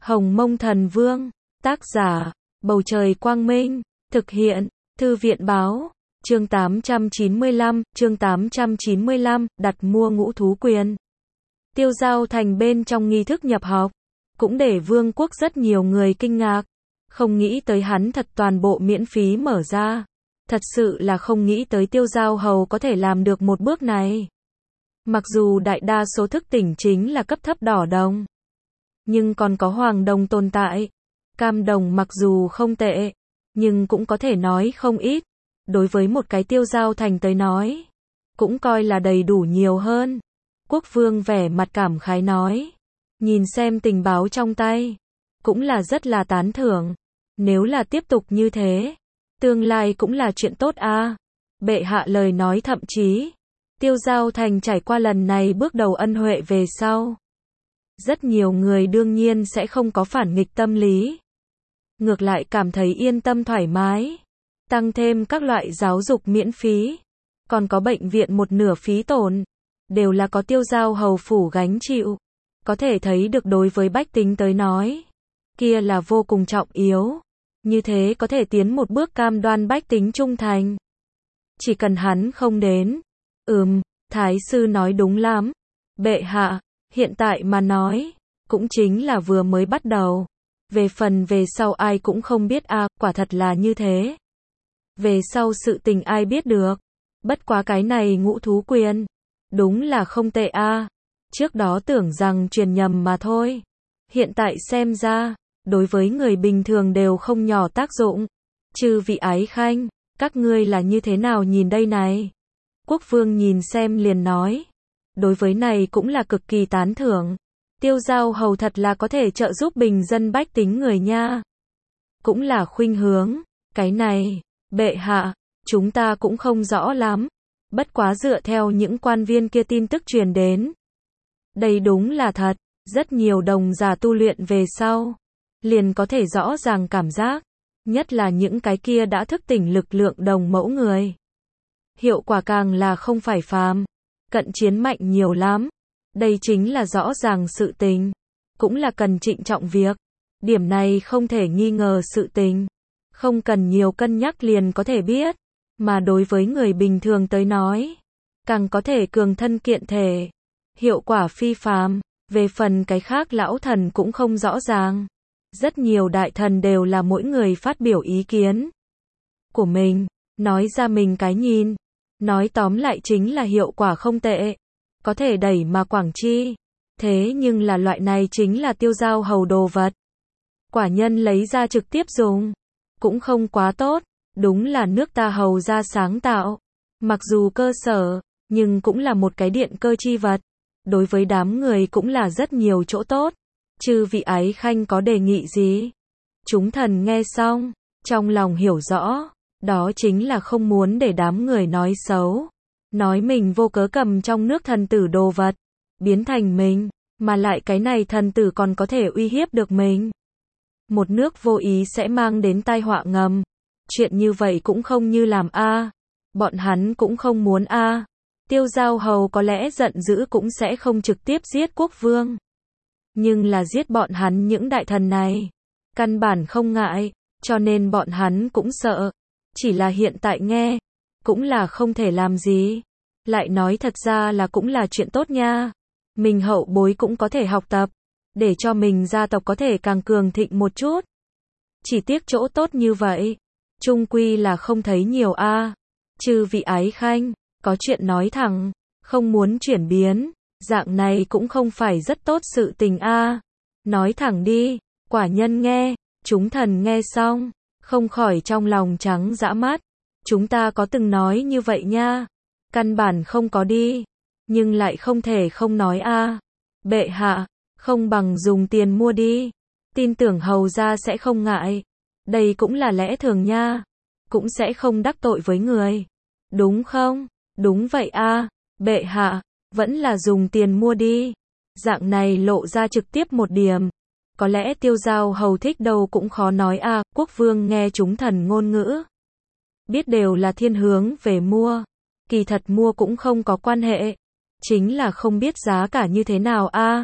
Hồng Mông Thần Vương, tác giả, Bầu Trời Quang Minh, thực hiện, Thư viện Báo, chương 895, đặt mua ngũ thú quyền. Tiêu Giao Thành bên trong nghi thức nhập học, cũng để vương quốc rất nhiều người kinh ngạc, không nghĩ tới hắn thật toàn bộ miễn phí mở ra. Thật sự là không nghĩ tới Tiêu Giao Hầu có thể làm được một bước này. Mặc dù đại đa số thức tỉnh chính là cấp thấp đỏ đồng, nhưng còn có hoàng đồng tồn tại. Cam đồng mặc dù không tệ, nhưng cũng có thể nói không ít. Đối với một cái Tiêu Giao Thành tới nói, cũng coi là đầy đủ nhiều hơn. Quốc vương vẻ mặt cảm khái nói, nhìn xem tình báo trong tay, cũng là rất là tán thưởng. Nếu là tiếp tục như thế, tương lai cũng là chuyện tốt a. Bệ hạ lời nói thậm chí, Tiêu Giao Thành trải qua lần này bước đầu ân huệ về sau, rất nhiều người đương nhiên sẽ không có phản nghịch tâm lý. Ngược lại cảm thấy yên tâm thoải mái. Tăng thêm các loại giáo dục miễn phí, còn có bệnh viện một nửa phí tổn, đều là có Tiêu Giao Hầu phủ gánh chịu. Có thể thấy được đối với bách tính tới nói, kia là vô cùng trọng yếu. Như thế có thể tiến một bước cam đoan bách tính trung thành. Chỉ cần hắn không đến. Thái sư nói đúng lắm. Bệ hạ, hiện tại mà nói, cũng chính là vừa mới bắt đầu. Về phần về sau ai cũng không biết a, quả thật là như thế. Về sau sự tình ai biết được. Bất quá cái này ngũ thú quyền, đúng là không tệ a. Trước đó tưởng rằng truyền nhầm mà thôi. Hiện tại xem ra, đối với người bình thường đều không nhỏ tác dụng. Chư vị ái khanh, các ngươi là như thế nào nhìn đây này? Quốc vương nhìn xem liền nói. Đối với này cũng là cực kỳ tán thưởng. Tiêu Giao Hầu thật là có thể trợ giúp bình dân bách tính người nha. Cũng là khuynh hướng. Cái này, bệ hạ, chúng ta cũng không rõ lắm. Bất quá dựa theo những quan viên kia tin tức truyền đến. Đây đúng là thật. Rất nhiều đồng giả tu luyện về sau, liền có thể rõ ràng cảm giác. Nhất là những cái kia đã thức tỉnh lực lượng đồng mẫu người. Hiệu quả càng là không phải phàm. Cận chiến mạnh nhiều lắm. Đây chính là rõ ràng sự tình. Cũng là cần trịnh trọng việc. Điểm này không thể nghi ngờ sự tình. Không cần nhiều cân nhắc liền có thể biết. Mà đối với người bình thường tới nói, càng có thể cường thân kiện thể. Hiệu quả phi phàm. Về phần cái khác lão thần cũng không rõ ràng. Rất nhiều đại thần đều là mỗi người phát biểu ý kiến của mình, nói ra mình cái nhìn. Nói tóm lại chính là hiệu quả không tệ. Có thể đẩy mà quảng chi. Thế nhưng là loại này chính là Tiêu Giao Hầu đồ vật. Quả nhân lấy ra trực tiếp dùng. Cũng không quá tốt. Đúng là nước ta hầu ra sáng tạo. Mặc dù cơ sở, nhưng cũng là một cái điện cơ chi vật. Đối với đám người cũng là rất nhiều chỗ tốt. Chư vị ái khanh có đề nghị gì? Chúng thần nghe xong, trong lòng hiểu rõ. Đó chính là không muốn để đám người nói xấu. Nói mình vô cớ cầm trong nước thần tử đồ vật. Biến thành mình. Mà lại cái này thần tử còn có thể uy hiếp được mình. Một nước vô ý sẽ mang đến tai họa ngầm. Chuyện như vậy cũng không như làm a. Bọn hắn cũng không muốn a. Tiêu Giao Hầu có lẽ giận dữ cũng sẽ không trực tiếp giết quốc vương. Nhưng là giết bọn hắn những đại thần này. Căn bản không ngại. Cho nên bọn hắn cũng sợ. Chỉ là hiện tại nghe. Cũng là không thể làm gì. Lại nói thật ra là cũng là chuyện tốt nha. Mình hậu bối cũng có thể học tập. Để cho mình gia tộc có thể càng cường thịnh một chút. Chỉ tiếc chỗ tốt như vậy. Chung quy là không thấy nhiều a. Chư vị ái khanh, có chuyện nói thẳng. Không muốn chuyển biến. Dạng này cũng không phải rất tốt sự tình a. Nói thẳng đi. Quả nhân nghe. Chúng thần nghe xong. Không khỏi trong lòng trắng dã mắt. Chúng ta có từng nói như vậy nha. Căn bản không có đi. Nhưng lại không thể không nói a. Bệ hạ, không bằng dùng tiền mua đi. Tin tưởng hầu gia sẽ không ngại. Đây cũng là lẽ thường nha. Cũng sẽ không đắc tội với người. Đúng không? Đúng vậy a. Bệ hạ, vẫn là dùng tiền mua đi. Dạng này lộ ra trực tiếp một điểm. Có lẽ Tiêu Giao Hầu thích đâu cũng khó nói a. Quốc vương nghe chúng thần ngôn ngữ. Biết đều là thiên hướng về mua. Kỳ thật mua cũng không có quan hệ. Chính là không biết giá cả như thế nào a.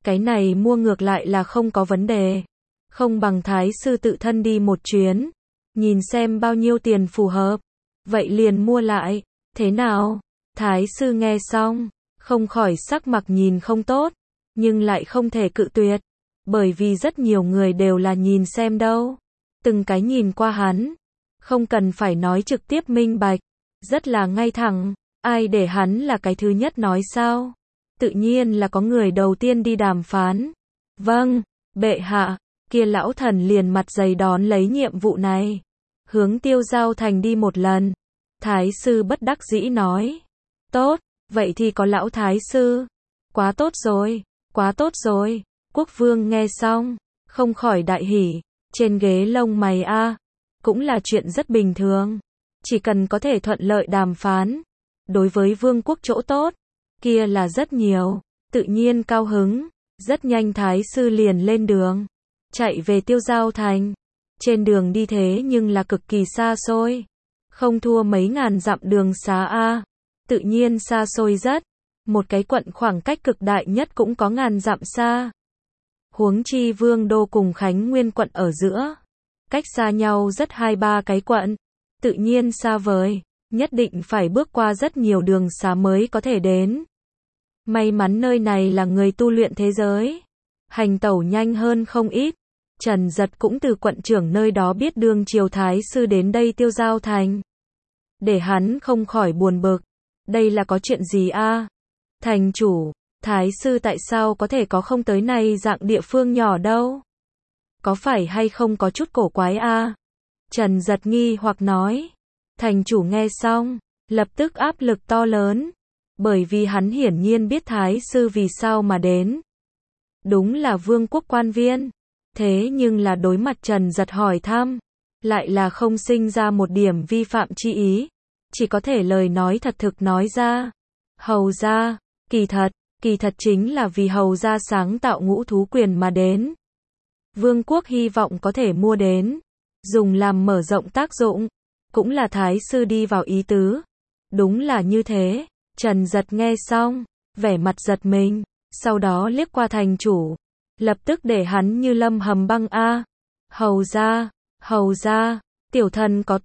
Cái này mua ngược lại là không có vấn đề. Không bằng thái sư tự thân đi một chuyến, nhìn xem bao nhiêu tiền phù hợp. Vậy liền mua lại, thế nào? Thái sư nghe xong, không khỏi sắc mặt nhìn không tốt, nhưng lại không thể cự tuyệt, bởi vì rất nhiều người đều là nhìn xem đâu. Từng cái nhìn qua hắn, không cần phải nói trực tiếp minh bạch, rất là ngay thẳng, ai để hắn là cái thứ nhất nói sao? Tự nhiên là có người đầu tiên đi đàm phán. Vâng, bệ hạ, kia lão thần liền mặt dày đón lấy nhiệm vụ này. Hướng Tiêu Giao Thành đi một lần. Thái sư bất đắc dĩ nói. Tốt, vậy thì có lão thái sư. Quá tốt rồi, quá tốt rồi. Quốc vương nghe xong, không khỏi đại hỉ. Trên ghế lông mày a, cũng là chuyện rất bình thường. Chỉ cần có thể thuận lợi đàm phán, đối với vương quốc chỗ tốt, kia là rất nhiều, tự nhiên cao hứng. Rất nhanh thái sư liền lên đường, chạy về Tiêu Giao Thành. Trên đường đi thế nhưng là cực kỳ xa xôi, không thua mấy ngàn dặm đường xá a, tự nhiên xa xôi rất. Một cái quận khoảng cách cực đại nhất cũng có ngàn dặm xa. Huống chi Vương đô cùng Khánh Nguyên quận ở giữa, cách xa nhau rất 2-3 cái quận, tự nhiên xa vời, nhất định phải bước qua rất nhiều đường xá mới có thể đến. May mắn nơi này là người tu luyện thế giới, hành tẩu nhanh hơn không ít. Trần Dật cũng từ quận trưởng nơi đó biết đương triều thái sư đến đây Tiêu Giao Thành. Để hắn không khỏi buồn bực, đây là có chuyện gì a? Thành chủ, thái sư tại sao có thể có không tới này dạng địa phương nhỏ đâu? Có phải hay không có chút cổ quái a? Trần Dật nghi hoặc nói. Thành chủ nghe xong, lập tức áp lực to lớn, bởi vì hắn hiển nhiên biết thái sư vì sao mà đến. Đúng là vương quốc quan viên, thế nhưng là đối mặt Trần Dật hỏi thăm, lại là không sinh ra một điểm vi phạm chi ý, chỉ có thể lời nói thật thực nói ra. Hầu gia, kỳ thật chính là vì hầu gia sáng tạo ngũ thú quyền mà đến. Vương quốc hy vọng có thể mua đến, dùng làm mở rộng tác dụng, cũng là thái sư đi vào ý tứ. Đúng là như thế. Trần Dật nghe xong, vẻ mặt giật mình, sau đó liếc qua thành chủ, lập tức để hắn như lâm hầm băng a. Hầu gia, tiểu thần có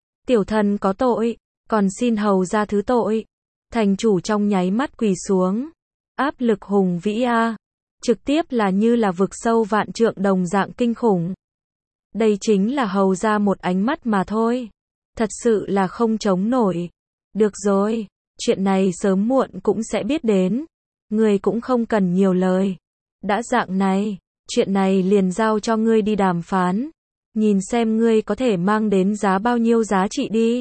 tội, còn xin hầu gia thứ tội. Thành chủ trong nháy mắt quỳ xuống, áp lực hùng vĩ a, trực tiếp là như là vực sâu vạn trượng đồng dạng kinh khủng. Đây chính là hầu gia một ánh mắt mà thôi, thật sự là không chống nổi. Được rồi, chuyện này sớm muộn cũng sẽ biết đến, ngươi cũng không cần nhiều lời. Đã dạng này, chuyện này liền giao cho ngươi đi đàm phán, nhìn xem ngươi có thể mang đến giá bao nhiêu giá trị đi.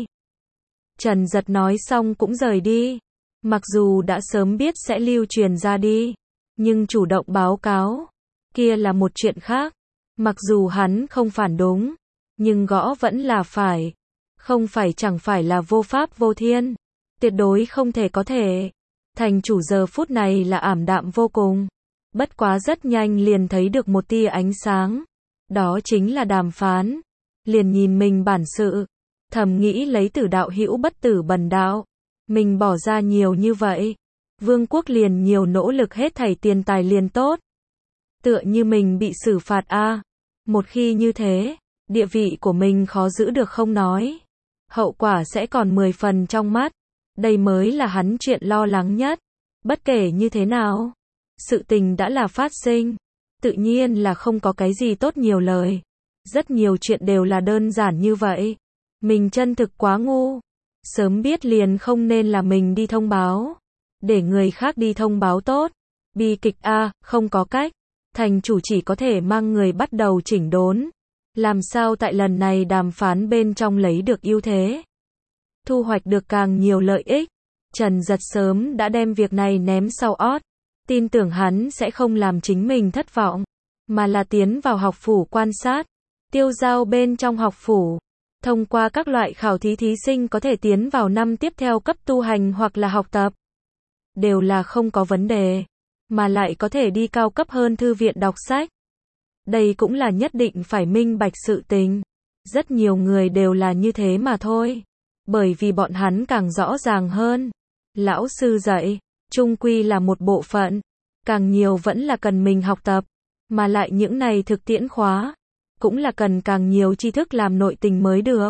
Trần Dật nói xong cũng rời đi, mặc dù đã sớm biết sẽ lưu truyền ra đi, nhưng chủ động báo cáo, kia là một chuyện khác. Mặc dù hắn không phản đúng, nhưng gõ vẫn là phải, không phải chẳng phải là vô pháp vô thiên, tuyệt đối không thể có thể. Thành chủ giờ phút này là ảm đạm vô cùng, bất quá rất nhanh liền thấy được một tia ánh sáng, đó chính là đàm phán. Liền nhìn mình bản sự, thầm nghĩ lấy Tử đạo hữu bất tử bần đạo, mình bỏ ra nhiều như vậy, vương quốc liền nhiều nỗ lực hết thảy tiền tài liền tốt. Tựa như mình bị xử phạt a, một khi như thế, địa vị của mình khó giữ được không nói, hậu quả sẽ còn 10 phần trong mắt. Đây mới là hắn chuyện lo lắng nhất. Bất kể như thế nào, sự tình đã là phát sinh, tự nhiên là không có cái gì tốt nhiều lời. Rất nhiều chuyện đều là đơn giản như vậy. Mình chân thực quá ngu, sớm biết liền không nên là mình đi thông báo, để người khác đi thông báo tốt. Bi kịch a, không có cách, thành chủ chỉ có thể mang người bắt đầu chỉnh đốn, làm sao tại lần này đàm phán bên trong lấy được ưu thế, thu hoạch được càng nhiều lợi ích. Trần Dật sớm đã đem việc này ném sau ót, tin tưởng hắn sẽ không làm chính mình thất vọng, mà là tiến vào học phủ quan sát. Tiêu Giao bên trong học phủ, thông qua các loại khảo thí thí sinh có thể tiến vào năm tiếp theo cấp tu hành hoặc là học tập, đều là không có vấn đề, mà lại có thể đi cao cấp hơn thư viện đọc sách. Đây cũng là nhất định phải minh bạch sự tình. Rất nhiều người đều là như thế mà thôi, bởi vì bọn hắn càng rõ ràng hơn. Lão sư dạy, chung quy là một bộ phận, càng nhiều vẫn là cần mình học tập, mà lại những này thực tiễn khóa, cũng là cần càng nhiều tri thức làm nội tình mới được.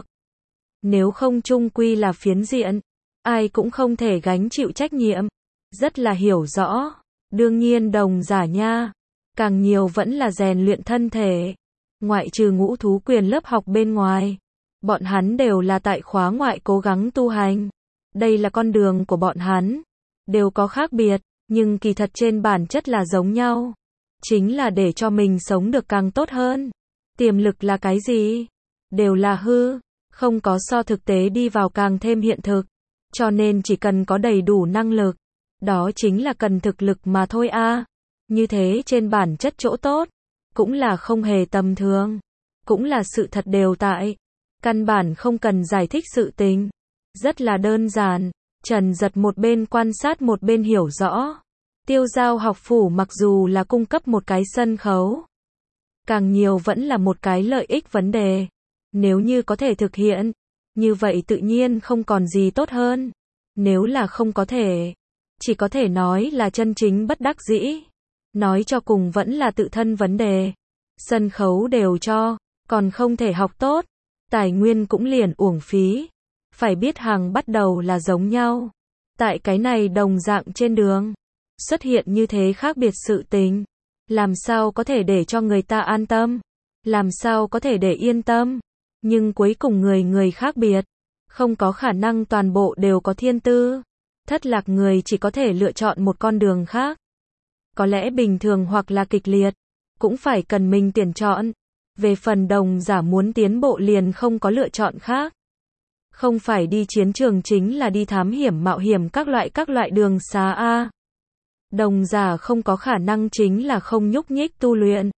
Nếu không chung quy là phiến diện, ai cũng không thể gánh chịu trách nhiệm. Rất là hiểu rõ, đương nhiên đồng giả nha, càng nhiều vẫn là rèn luyện thân thể. Ngoại trừ Ngũ Thú Quyền lớp học bên ngoài, bọn hắn đều là tại khóa ngoại cố gắng tu hành. Đây là con đường của bọn hắn, đều có khác biệt, nhưng kỳ thật trên bản chất là giống nhau. Chính là để cho mình sống được càng tốt hơn. Tiềm lực là cái gì? Đều là hư, không có so thực tế đi vào càng thêm hiện thực. Cho nên chỉ cần có đầy đủ năng lực, đó chính là cần thực lực mà thôi a. Như thế trên bản chất chỗ tốt, cũng là không hề tầm thường, cũng là sự thật đều tại. Căn bản không cần giải thích sự tình. Rất là đơn giản, Trần Giật một bên quan sát một bên hiểu rõ. Tiêu Giao học phủ mặc dù là cung cấp một cái sân khấu, càng nhiều vẫn là một cái lợi ích vấn đề. Nếu như có thể thực hiện, như vậy tự nhiên không còn gì tốt hơn. Nếu là không có thể, chỉ có thể nói là chân chính bất đắc dĩ. Nói cho cùng vẫn là tự thân vấn đề. Sân khấu đều cho, còn không thể học tốt, tài nguyên cũng liền uổng phí. Phải biết hàng bắt đầu là giống nhau. Tại cái này đồng dạng trên đường, xuất hiện như thế khác biệt sự tình, làm sao có thể để cho người ta an tâm, làm sao có thể để yên tâm. Nhưng cuối cùng người khác biệt, không có khả năng toàn bộ đều có thiên tư. Thất lạc người chỉ có thể lựa chọn một con đường khác. Có lẽ bình thường hoặc là kịch liệt, cũng phải cần mình tuyển chọn. Về phần đồng giả muốn tiến bộ liền không có lựa chọn khác. Không phải đi chiến trường chính là đi thám hiểm mạo hiểm các loại đường xá a. Đồng giả không có khả năng chính là không nhúc nhích tu luyện.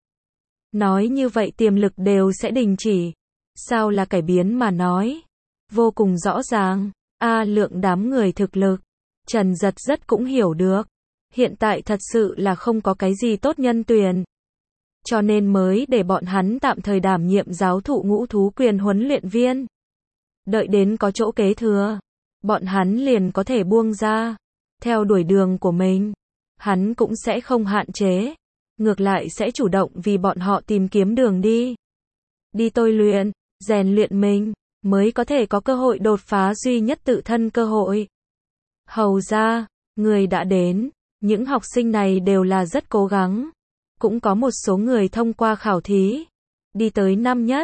Nói như vậy tiềm lực đều sẽ đình chỉ. Sao là cải biến mà nói? Vô cùng rõ ràng. Lượng đám người thực lực. Trần Giật rất cũng hiểu được. Hiện tại thật sự là không có cái gì tốt nhân tuyển. Cho nên mới để bọn hắn tạm thời đảm nhiệm giáo thụ Ngũ Thú Quyền huấn luyện viên. Đợi đến có chỗ kế thừa, bọn hắn liền có thể buông ra, theo đuổi đường của mình. Hắn cũng sẽ không hạn chế, ngược lại sẽ chủ động vì bọn họ tìm kiếm đường đi. Đi tôi luyện, rèn luyện mình, mới có thể có cơ hội đột phá duy nhất tự thân cơ hội. Hầu ra, người đã đến, những học sinh này đều là rất cố gắng. Cũng có một số người thông qua khảo thí, đi tới năm nhất,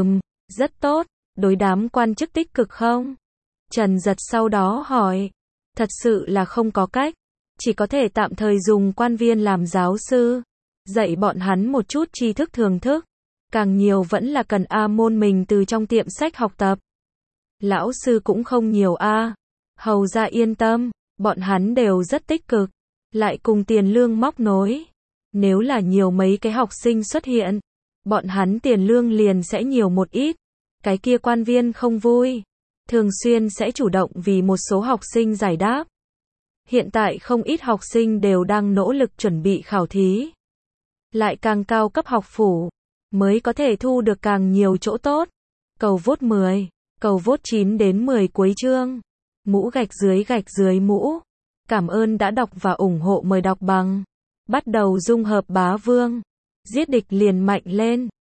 rất tốt, đối đám quan chức tích cực không? Trần Giật sau đó hỏi, thật sự là không có cách, chỉ có thể tạm thời dùng quan viên làm giáo sư, dạy bọn hắn một chút tri thức thường thức, càng nhiều vẫn là cần môn mình từ trong tiệm sách học tập. Lão sư cũng không nhiều hầu ra yên tâm, bọn hắn đều rất tích cực, lại cùng tiền lương móc nối. Nếu là nhiều mấy cái học sinh xuất hiện, bọn hắn tiền lương liền sẽ nhiều một ít. Cái kia quan viên không vui, thường xuyên sẽ chủ động vì một số học sinh giải đáp. Hiện tại không ít học sinh đều đang nỗ lực chuẩn bị khảo thí. Lại càng cao cấp học phủ, mới có thể thu được càng nhiều chỗ tốt. Cầu vote 10, cầu vote 9 đến 10 cuối chương. Mũ gạch dưới mũ. Cảm ơn đã đọc và ủng hộ, mời đọc bằng. Bắt đầu dung hợp bá vương. Giết địch liền mạnh lên.